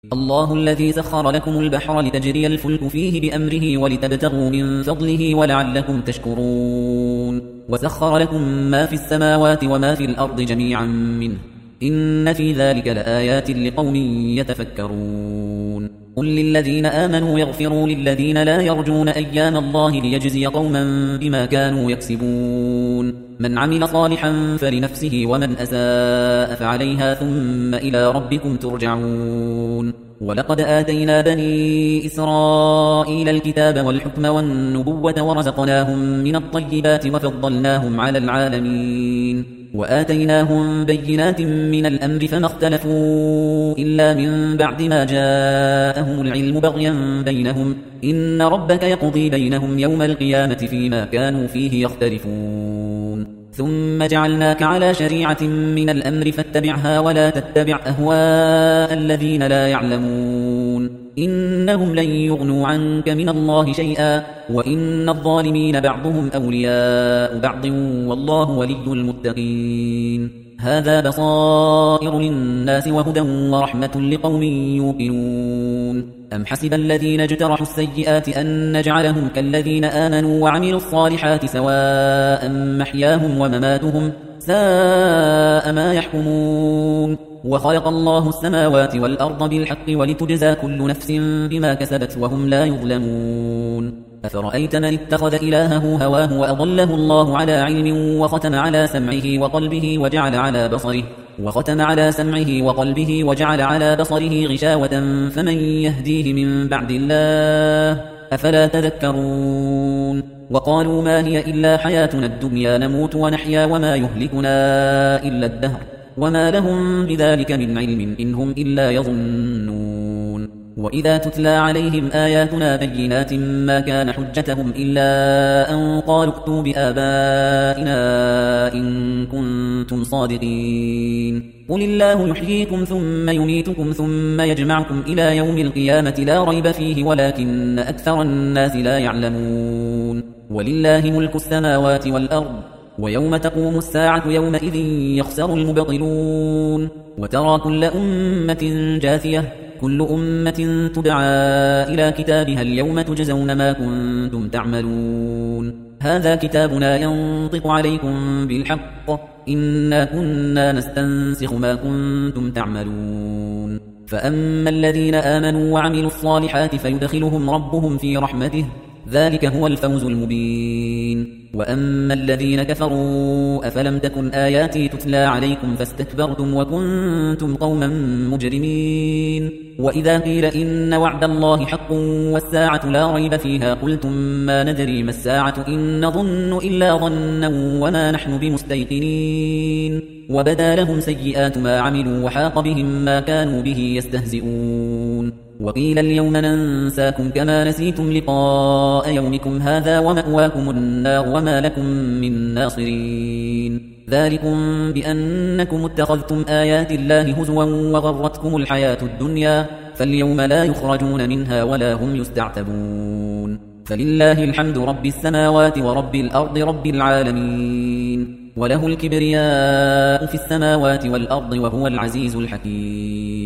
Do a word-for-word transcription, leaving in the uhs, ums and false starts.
الله الذي سخر لكم البحر لتجري الفلك فيه بأمره ولتبتغوا من فضله ولعلكم تشكرون وسخر لكم ما في السماوات وما في الأرض جميعا منه إن في ذلك لآيات لقوم يتفكرون قل للذين آمنوا يغفروا للذين لا يرجون أيام الله ليجزي قوما بما كانوا يكسبون من عمل صالحا فلنفسه ومن أساء فعليها ثم إلى ربكم ترجعون ولقد آتينا بني إسرائيل الكتاب والحكم والنبوة ورزقناهم من الطيبات وفضلناهم على العالمين وآتيناهم بينات من الأمر فما اختلفوا إلا من بعد ما جاءهم العلم بغيا بينهم إن ربك يقضي بينهم يوم القيامة فيما كانوا فيه يختلفون ثم جعلناك على شريعة من الأمر فاتبعها ولا تتبع أهواء الذين لا يعلمون إنهم لن يغنوا عنك من الله شيئا وإن الظالمين بعضهم أولياء بعض والله ولي المتقين هذا بصائر للناس وهدى ورحمة لقوم يوقنون أم حسب الذين اجترحوا السيئات أن نجعلهم كالذين آمنوا وعملوا الصالحات سواء محياهم ومماتهم ساء ما يحكمون وخلق الله السماوات والأرض بالحق ولتجزى كل نفس بما كسبت وهم لا يظلمون أفرأيت من اتخذ إلهه هواه وأضله الله على علم وختم على سمعه وقلبه وجعل على بصره وختم على سمعه وقلبه وجعل على بصره غشاوة فمن يهديه من بعد الله أفلا تذكرون وقالوا ما هي إلا حياتنا الدنيا نموت ونحيا وما يهلكنا إلا الدهر وما لهم بذلك من علم إن هم إلا يظنون وإذا تتلى عليهم آياتنا بينات ما كان حجتهم إلا أن قالوا ائتوا بآبائنا إن كنتم صادقين قل الله يحييكم ثم يميتكم ثم يجمعكم إلى يوم القيامة لا ريب فيه ولكن أكثر الناس لا يعلمون ولله ملك السماوات والأرض ويوم تقوم الساعة يومئذ يخسر المبطلون وترى كل أمة جاثية كل أمة تدعى إلى كتابها اليوم تجزون ما كنتم تعملون هذا كتابنا ينطق عليكم بالحق إنا كنا نستنسخ ما كنتم تعملون فأما الذين آمنوا وعملوا الصالحات فيدخلهم ربهم في رحمته ذلك هو الفوز المبين وأما الذين كفروا أفلم تكن آياتي تتلى عليكم فاستكبرتم وكنتم قوما مجرمين وإذا قيل إن وعد الله حق والساعة لا ريب فيها قلتم ما ندري ما الساعة إن نظن إلا ظنا وما نحن بمستيقنين وبدا لهم سيئات ما عملوا وحاق بهم ما كانوا به يستهزئون وقيل اليوم ننساكم كما نسيتم لقاء يومكم هذا ومأواكم النار وما لكم من ناصرين ذلكم بأنكم اتخذتم آيات الله هزوا وغرتكم الحياة الدنيا فاليوم لا يخرجون منها ولا هم يستعتبون فلله الحمد رب السماوات ورب الأرض رب العالمين وله الكبرياء في السماوات والأرض وهو العزيز الحكيم